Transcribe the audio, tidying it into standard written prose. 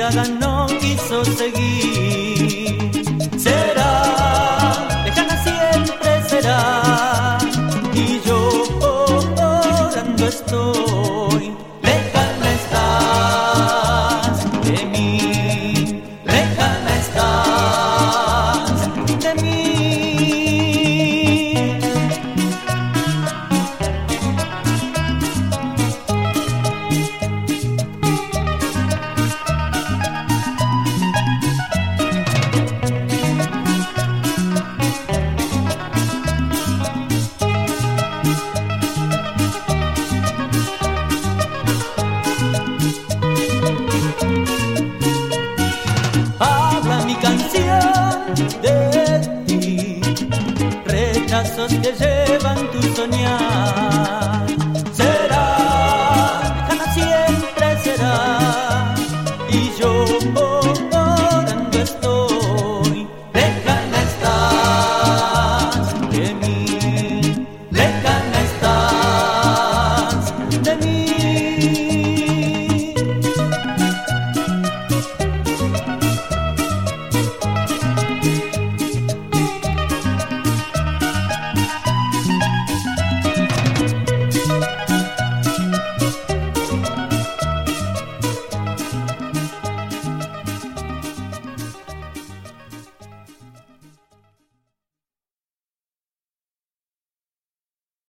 mirada no quiso seguir. Será, lejana siempre será, y yo orando estoy. Lejana estás de mí, lejana estás de mí. De ti, rechazos que llevan tu soñar. Será, lejana siempre será, y yo